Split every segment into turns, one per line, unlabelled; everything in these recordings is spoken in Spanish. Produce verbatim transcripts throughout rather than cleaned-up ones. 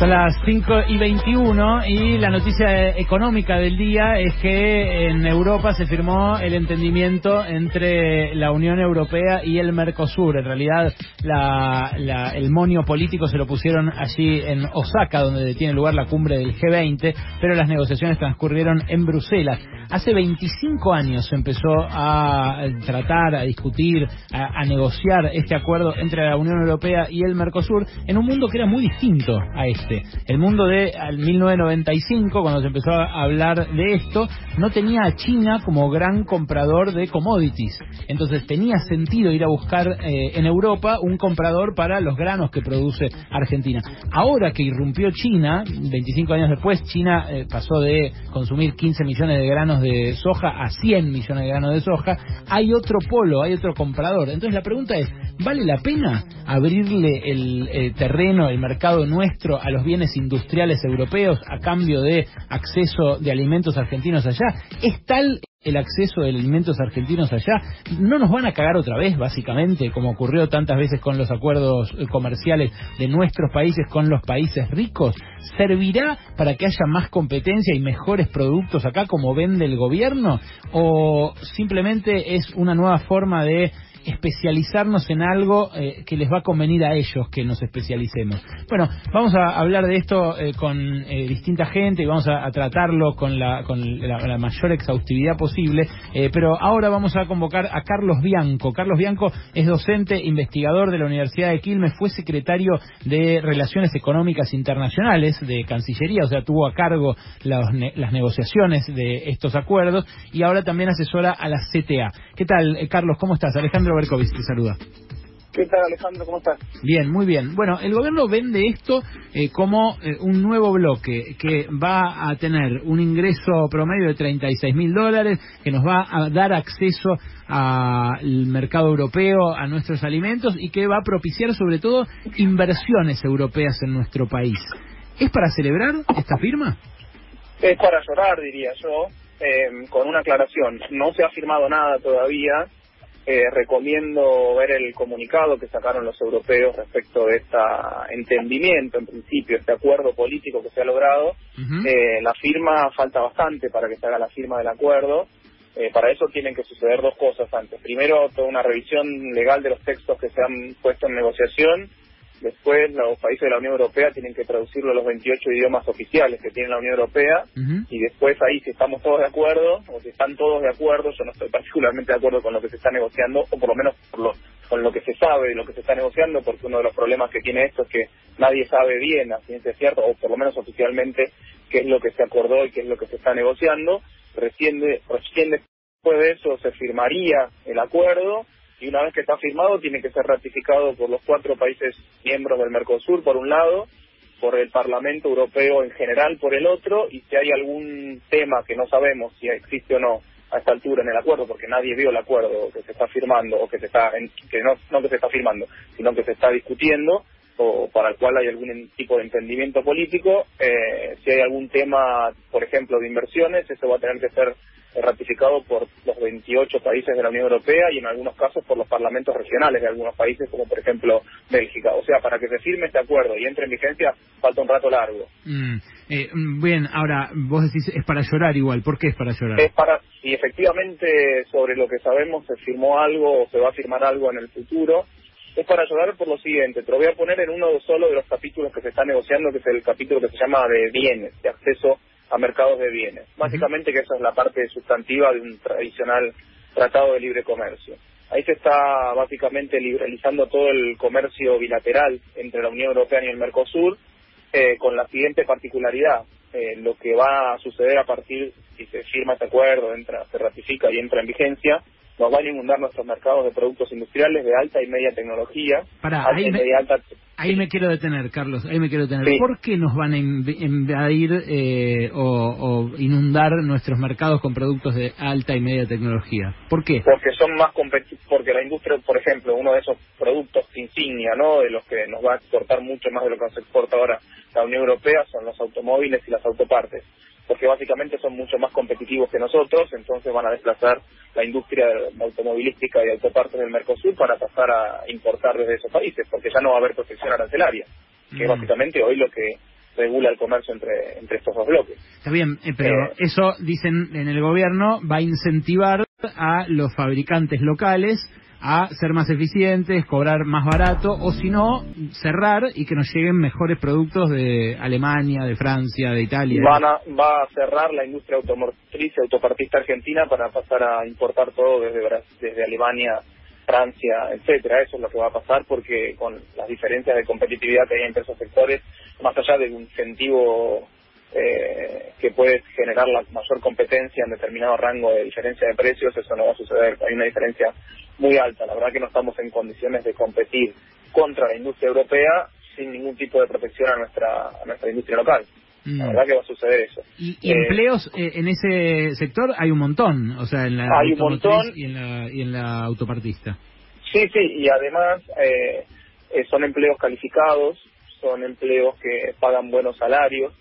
Son las cinco y veintiuno y la noticia económica del día es que en Europa se firmó el entendimiento entre la Unión Europea y el Mercosur. En realidad la, la, el monio político se lo pusieron allí en Osaka, donde tiene lugar la cumbre del G veinte, pero las negociaciones transcurrieron en Bruselas. Hace veinticinco años se empezó a tratar, a discutir, a, a negociar este acuerdo entre la Unión Europea y el Mercosur en un mundo que era muy distinto a este. El mundo de mil novecientos noventa y cinco, cuando se empezó a hablar de esto, no tenía a China como gran comprador de commodities. Entonces tenía sentido ir a buscar eh, en Europa un comprador para los granos que produce Argentina. Ahora que irrumpió China, veinticinco años después, China eh, pasó de consumir quince millones de granos de soja a cien millones de granos de soja, hay otro polo, hay otro comprador. Entonces la pregunta es, ¿vale la pena abrirle el eh, terreno, el mercado nuestro a los bienes industriales europeos a cambio de acceso de alimentos argentinos allá? ¿Es tal el acceso de alimentos argentinos allá? ¿No nos van a cagar otra vez, básicamente, como ocurrió tantas veces con los acuerdos comerciales de nuestros países con los países ricos? ¿Servirá para que haya más competencia y mejores productos acá, como vende el gobierno? ¿O simplemente es una nueva forma de especializarnos en algo eh, que les va a convenir a ellos que nos especialicemos? Bueno, vamos a hablar de esto eh, con eh, distinta gente y vamos a, a tratarlo con la con la, la mayor exhaustividad posible, eh, pero ahora vamos a convocar a Carlos Bianco. Carlos Bianco es docente, investigador de la Universidad de Quilmes, fue secretario de Relaciones Económicas Internacionales de Cancillería, o sea, tuvo a cargo las, las negociaciones de estos acuerdos y ahora también asesora a la C T A. ¿Qué tal, eh, Carlos? ¿Cómo estás? Alejandro Berkovich te saluda.
¿Qué tal, Alejandro? ¿Cómo estás?
Bien, muy bien. Bueno, el gobierno vende esto eh, como eh, un nuevo bloque que va a tener un ingreso promedio de treinta y seis mil dólares, que nos va a dar acceso al mercado europeo, a nuestros alimentos y que va a propiciar sobre todo inversiones europeas en nuestro país. ¿Es para celebrar esta firma?
Es para llorar, diría yo, eh, con una aclaración. No se ha firmado nada todavía. Eh, recomiendo ver el comunicado que sacaron los europeos respecto de este entendimiento, en principio, este acuerdo político que se ha logrado. Uh-huh. Eh, la firma, falta bastante para que se haga la firma del acuerdo. Eh, para eso tienen que suceder dos cosas antes. Primero, toda una revisión legal de los textos que se han puesto en negociación. Después, los países de la Unión Europea tienen que traducirlo a los veintiocho idiomas oficiales que tiene la Unión Europea. Uh-huh. Y después ahí, si estamos todos de acuerdo, o si están todos de acuerdo, yo no estoy particularmente de acuerdo con lo que se está negociando, o por lo menos por lo, con lo que se sabe de lo que se está negociando, porque uno de los problemas que tiene esto es que nadie sabe bien, a ciencia cierta, o por lo menos oficialmente, qué es lo que se acordó y qué es lo que se está negociando. Recién, de, recién después de eso se firmaría el acuerdo, y una vez que está firmado tiene que ser ratificado por los cuatro países miembros del Mercosur por un lado, por el Parlamento Europeo en general por el otro, y si hay algún tema que no sabemos si existe o no a esta altura en el acuerdo, porque nadie vio el acuerdo que se está firmando, o que se está, que no, no que se está firmando, sino que se está discutiendo, o para el cual hay algún tipo de entendimiento político, eh, si hay algún tema, por ejemplo, de inversiones, eso va a tener que ser ratificado por los veintiocho países de la Unión Europea y en algunos casos por los parlamentos regionales de algunos países, como por ejemplo Bélgica. O sea, para que se firme este acuerdo y entre en vigencia falta un rato largo.
Mm, eh, bien, ahora vos decís es para llorar igual. ¿Por qué es para llorar?
Es para, si efectivamente sobre lo que sabemos se firmó algo o se va a firmar algo en el futuro, es para llorar por lo siguiente. Te lo voy a poner en uno solo de los capítulos que se está negociando, que es el capítulo que se llama de bienes, de acceso a mercados de bienes. Básicamente que esa es la parte sustantiva de un tradicional tratado de libre comercio. Ahí se está básicamente liberalizando todo el comercio bilateral entre la Unión Europea y el Mercosur, eh, con la siguiente particularidad. Eh, lo que va a suceder a partir, si se firma este acuerdo, entra, se ratifica y entra en vigencia, nos van a inundar nuestros mercados de productos industriales de alta y media tecnología.
Pará,
alta
ahí,
y
me,
media alta...
ahí me quiero detener, Carlos, ahí me quiero detener.
Sí.
¿Por qué nos van a invadir eh, o, o inundar nuestros mercados con productos de alta y media tecnología? ¿Por qué?
Porque son más competitivos, porque la industria, por ejemplo, uno de esos productos insignia, ¿no?, de los que nos va a exportar mucho más de lo que nos exporta ahora la Unión Europea, son los automóviles y las autopartes. Porque básicamente son mucho más competitivos que nosotros, entonces van a desplazar la industria automovilística y autopartes del Mercosur para pasar a importar desde esos países, porque ya no va a haber protección arancelaria, que mm. es básicamente hoy lo que regula el comercio entre, entre estos dos bloques.
Está bien, eh, pero eh, eso, dicen en el gobierno, va a incentivar a los fabricantes locales a ser más eficientes, cobrar más barato, o si no, cerrar y que nos lleguen mejores productos de Alemania, de Francia, de Italia.
Van a, va a cerrar la industria automotriz y autopartista argentina para pasar a importar todo desde, desde Alemania, Francia, etcétera. Eso es lo que va a pasar, porque con las diferencias de competitividad que hay entre esos sectores, más allá de un incentivo eh, que puede generar la mayor competencia en determinado rango de diferencia de precios, eso no va a suceder. Hay una diferencia muy alta. La verdad que no estamos en condiciones de competir contra la industria europea sin ningún tipo de protección a nuestra a nuestra industria local. Mm. La verdad que va a suceder eso.
¿Y, y eh, empleos eh, en ese sector? Hay un montón, o sea, en la
hay un montón
y en la, y en la autopartista.
Sí, sí, y además eh, eh, son empleos calificados, son empleos que pagan buenos salarios.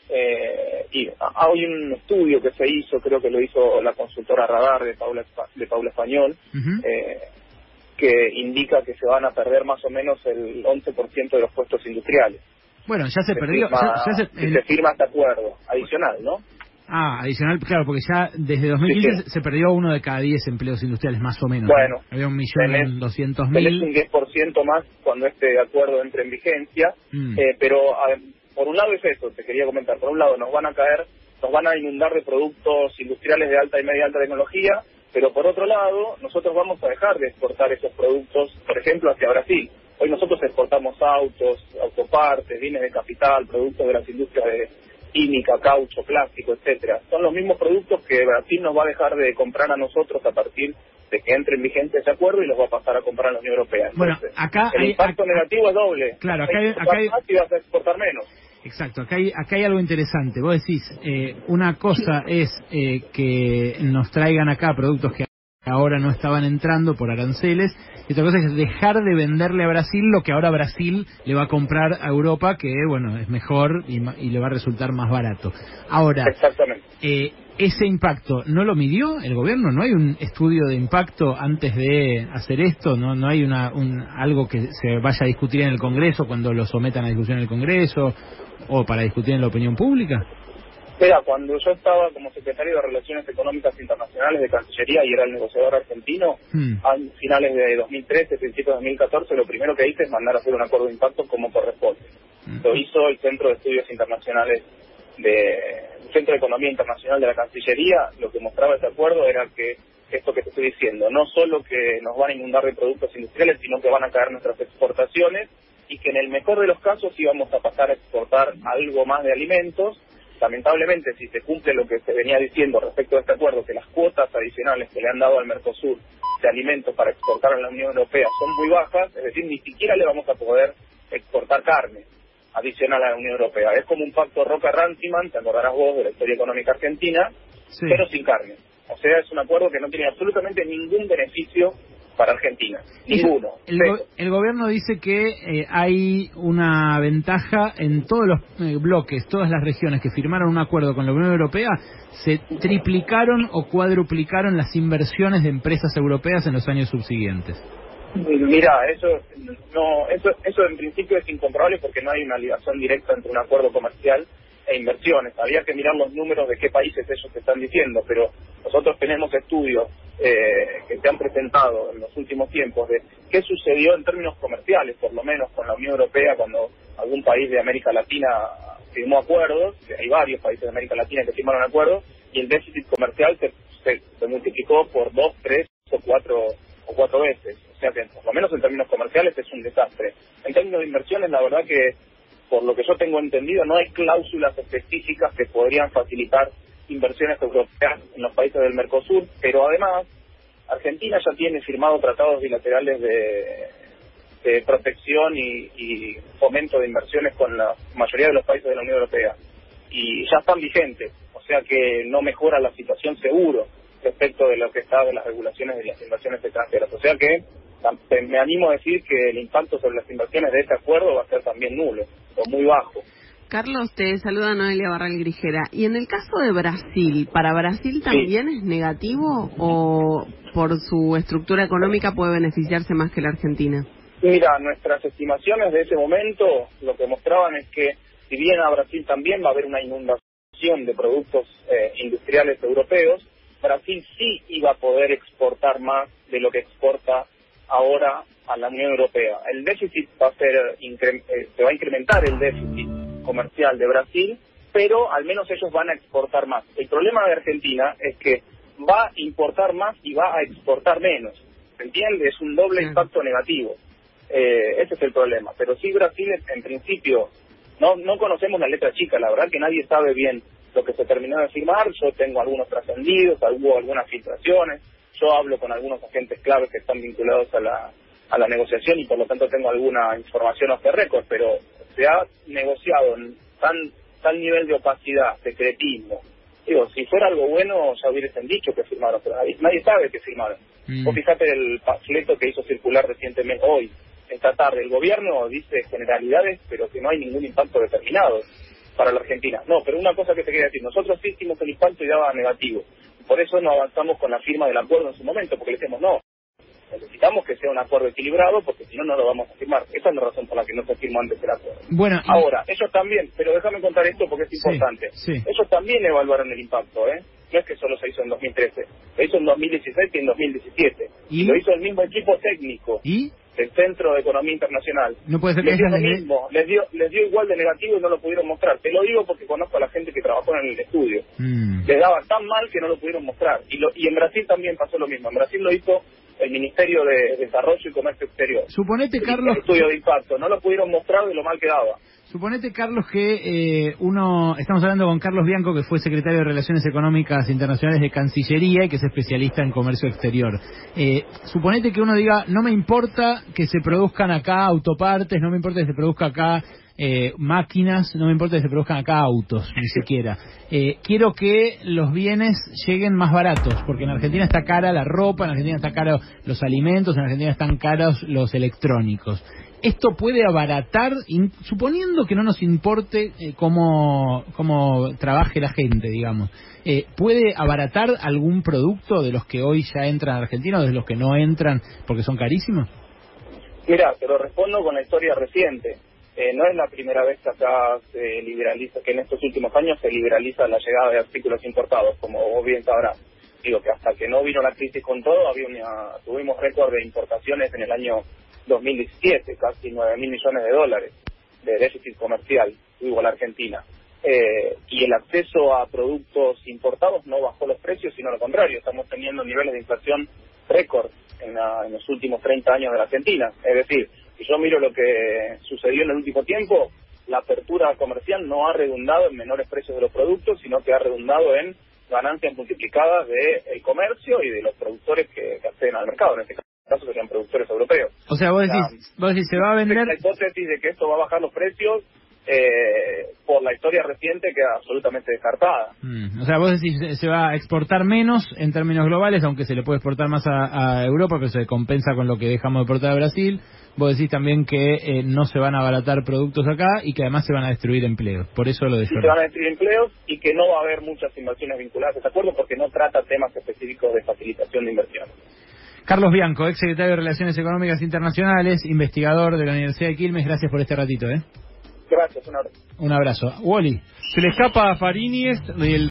Eh, y hay un estudio que se hizo, creo que lo hizo la consultora Radar de Paula de Paula Español, uh-huh. eh, que indica que se van a perder más o menos el once por ciento de los puestos industriales.
Bueno, ya se, se perdió.
Firma,
ya, ya se,
el... se firma este acuerdo adicional, ¿no?
Ah, adicional, claro, porque ya desde dos mil quince sí, sí. se perdió uno de cada diez empleos industriales, más o menos.
Bueno,
¿no? Había un millón doscientos mil.
Tenés un diez por ciento más cuando este acuerdo entre en vigencia, mm. eh, pero a, por un lado es eso, te quería comentar, por un lado nos van a caer, nos van a inundar de productos industriales de alta y media alta tecnología, pero por otro lado nosotros vamos a dejar de exportar esos productos, por ejemplo, hacia Brasil. Hoy nosotros exportamos autos, autopartes, bienes de capital, productos de las industrias de química, caucho, plástico, etcétera. Son los mismos productos que Brasil nos va a dejar de comprar a nosotros a partir de que entre en vigencia ese acuerdo y los va a pasar a comprar a la Unión Europea. Entonces,
bueno, acá
el
hay,
impacto
acá,
negativo es doble.
Claro, acá hay, acá hay,
más y vas a exportar menos.
Exacto, acá hay, acá hay algo interesante. Vos decís, eh, una cosa es eh, que nos traigan acá productos que ahora no estaban entrando por aranceles, y otra cosa es dejar de venderle a Brasil lo que ahora Brasil le va a comprar a Europa, que bueno, es mejor y, y le va a resultar más barato. Ahora,
exactamente.
Eh, ese impacto, ¿no lo midió el gobierno? ¿No hay un estudio de impacto antes de hacer esto? ¿No no hay una un, algo que se vaya a discutir en el Congreso cuando lo sometan a discusión en el Congreso o para discutir en la opinión pública?
Mira, cuando yo estaba como secretario de Relaciones Económicas Internacionales de Cancillería y era el negociador argentino, hmm. a finales de dos mil trece, principios de dos mil catorce, lo primero que hice es mandar a hacer un acuerdo de impacto como corresponde. Hmm. Lo hizo el Centro de Estudios Internacionales de el Centro de Economía Internacional de la Cancillería. Lo que mostraba este acuerdo era que esto que te estoy diciendo, no solo que nos van a inundar de productos industriales, sino que van a caer nuestras exportaciones y que en el mejor de los casos íbamos a pasar a exportar algo más de alimentos. Lamentablemente, si se cumple lo que se venía diciendo respecto a este acuerdo, que las cuotas adicionales que le han dado al Mercosur de alimentos para exportar a la Unión Europea son muy bajas, es decir, ni siquiera le vamos a poder exportar carne adicional a la Unión Europea. Es como un pacto Roca-Runciman, te acordarás vos de la historia económica argentina, sí. pero sin carne. O sea, es un acuerdo que no tiene absolutamente ningún beneficio para Argentina, ninguno.
El, go el gobierno dice que eh, hay una ventaja en todos los eh, bloques, todas las regiones que firmaron un acuerdo con la Unión Europea, se triplicaron o cuadruplicaron las inversiones de empresas europeas en los años subsiguientes.
Mira, eso no, eso, eso en principio es incomprobable porque no hay una ligación directa entre un acuerdo comercial e inversiones. Habría que mirar los números de qué países ellos te están diciendo, pero nosotros tenemos estudios eh, que se han presentado en los últimos tiempos de qué sucedió en términos comerciales, por lo menos con la Unión Europea, cuando algún país de América Latina firmó acuerdos, que hay varios países de América Latina que firmaron acuerdos, y el déficit comercial se, se, se multiplicó por dos, tres o cuatro o cuatro veces. O sea que, por lo menos en términos comerciales, es un desastre. En términos de inversiones, la verdad que, por lo que yo tengo entendido, no hay cláusulas específicas que podrían facilitar inversiones europeas en los países del Mercosur, pero además Argentina ya tiene firmado tratados bilaterales de, de protección y, y fomento de inversiones con la mayoría de los países de la Unión Europea y ya están vigentes, o sea que no mejora la situación seguro respecto de lo que está de las regulaciones de las inversiones extranjeras, o sea que me animo a decir que el impacto sobre las inversiones de este acuerdo va a ser también nulo o muy bajo.
Carlos, te saluda Noelia Barral Grijera. Y en el caso de Brasil, ¿para Brasil también sí. es negativo o por su estructura económica puede beneficiarse más que la Argentina?
Mira, nuestras estimaciones de ese momento lo que mostraban es que si bien a Brasil también va a haber una inundación de productos eh, industriales europeos, Brasil sí iba a poder exportar más de lo que exporta ahora a la Unión Europea. El déficit va a ser, eh, se va a incrementar el déficit comercial de Brasil, pero al menos ellos van a exportar más. El problema de Argentina es que va a importar más y va a exportar menos. ¿Se entiende? Es un doble impacto negativo. Eh, ese es el problema. Pero sí, Brasil, en principio, no no conocemos la letra chica. La verdad que nadie sabe bien lo que se terminó de firmar. Yo tengo algunos trascendidos, hubo algunas filtraciones. Yo hablo con algunos agentes claves que están vinculados a la a la negociación y por lo tanto tengo alguna información off the record, pero se ha negociado en tan tal nivel de opacidad, secretismo. Digo, si fuera algo bueno ya hubiesen dicho que firmaron, pero nadie, nadie sabe que firmaron. Mm. Vos fíjate el panfleto que hizo circular recientemente, hoy, esta tarde, el gobierno dice generalidades, pero que no hay ningún impacto determinado para la Argentina. No, pero una cosa que te quería decir, nosotros sí hicimos el impacto y daba negativo. Por eso no avanzamos con la firma del acuerdo en su momento, porque le decimos no. Necesitamos que sea un acuerdo equilibrado porque si no, no lo vamos a firmar. Esa es la razón por la que no se firmó antes el acuerdo.
Bueno, y...
Ahora, ellos también, pero déjame contar esto porque es importante.
Sí, sí.
Ellos también evaluaron el impacto, ¿eh? No es que solo se hizo en dos mil trece, se hizo en dos mil dieciséis y en dos mil diecisiete.
¿Y?
Y lo hizo el mismo equipo técnico
¿Y?
del Centro de Economía Internacional.
No puede ser
les dio lo
de...
mismo, les dio, les dio igual de negativo y no lo pudieron mostrar. Te lo digo porque conozco a la gente que trabajó en el estudio. Mm. Les daba tan mal que no lo pudieron mostrar. Y, lo, y en Brasil también pasó lo mismo. En Brasil lo hizo el Ministerio de Desarrollo y Comercio Exterior.
Suponete,
el,
Carlos...
El estudio de impacto. No lo pudieron mostrar de lo mal que daba.
Suponete, Carlos, que eh, uno... Estamos hablando con Carlos Bianco, que fue secretario de Relaciones Económicas Internacionales de Cancillería y que es especialista en comercio exterior. Eh, suponete que uno diga, no me importa que se produzcan acá autopartes, no me importa que se produzca acá eh, máquinas, no me importa que se produzcan acá autos, ni siquiera. Eh, quiero que los bienes lleguen más baratos, porque en Argentina está cara la ropa, en Argentina está caro los alimentos, en Argentina están caros los electrónicos. ¿Esto puede abaratar, in, suponiendo que no nos importe eh, cómo, cómo trabaje la gente, digamos, eh, puede abaratar algún producto de los que hoy ya entran a Argentina o de los que no entran porque son carísimos?
Mira, te lo respondo con la historia reciente. Eh, no es la primera vez que acá se liberaliza, que en estos últimos años se liberaliza la llegada de artículos importados, como vos bien sabrás. Digo que hasta que no vino la crisis con todo, había una, tuvimos récord de importaciones en el año dos mil diecisiete, casi nueve mil millones de dólares de déficit comercial, tuvo la Argentina. Eh, y el acceso a productos importados no bajó los precios, sino lo contrario, estamos teniendo niveles de inflación récord en, la, en los últimos treinta años de la Argentina. Es decir, si yo miro lo que sucedió en el último tiempo, la apertura comercial no ha redundado en menores precios de los productos, sino que ha redundado en ganancias multiplicadas del comercio y de los productores que, que acceden al mercado, en este caso serían productores europeos.
O sea, vos decís, la, vos decís se va a vender...
La hipótesis de que esto va a bajar los precios eh, por la historia reciente queda absolutamente descartada.
Mm, o sea, vos decís se va a exportar menos en términos globales, aunque se le puede exportar más a, a Europa, pero se compensa con lo que dejamos de exportar a Brasil. Vos decís también que eh, no se van a abaratar productos acá y que además se van a destruir empleos. Por eso lo de
sí, se van a destruir empleos y que no va a haber muchas inversiones vinculadas a este acuerdo porque no trata temas específicos de facilitación de inversión.
Carlos Bianco, ex secretario de Relaciones Económicas Internacionales, investigador de la Universidad de Quilmes. Gracias por este ratito, ¿eh?
Gracias, un abrazo.
Un abrazo. Wally.
Se le escapa a Fariñez del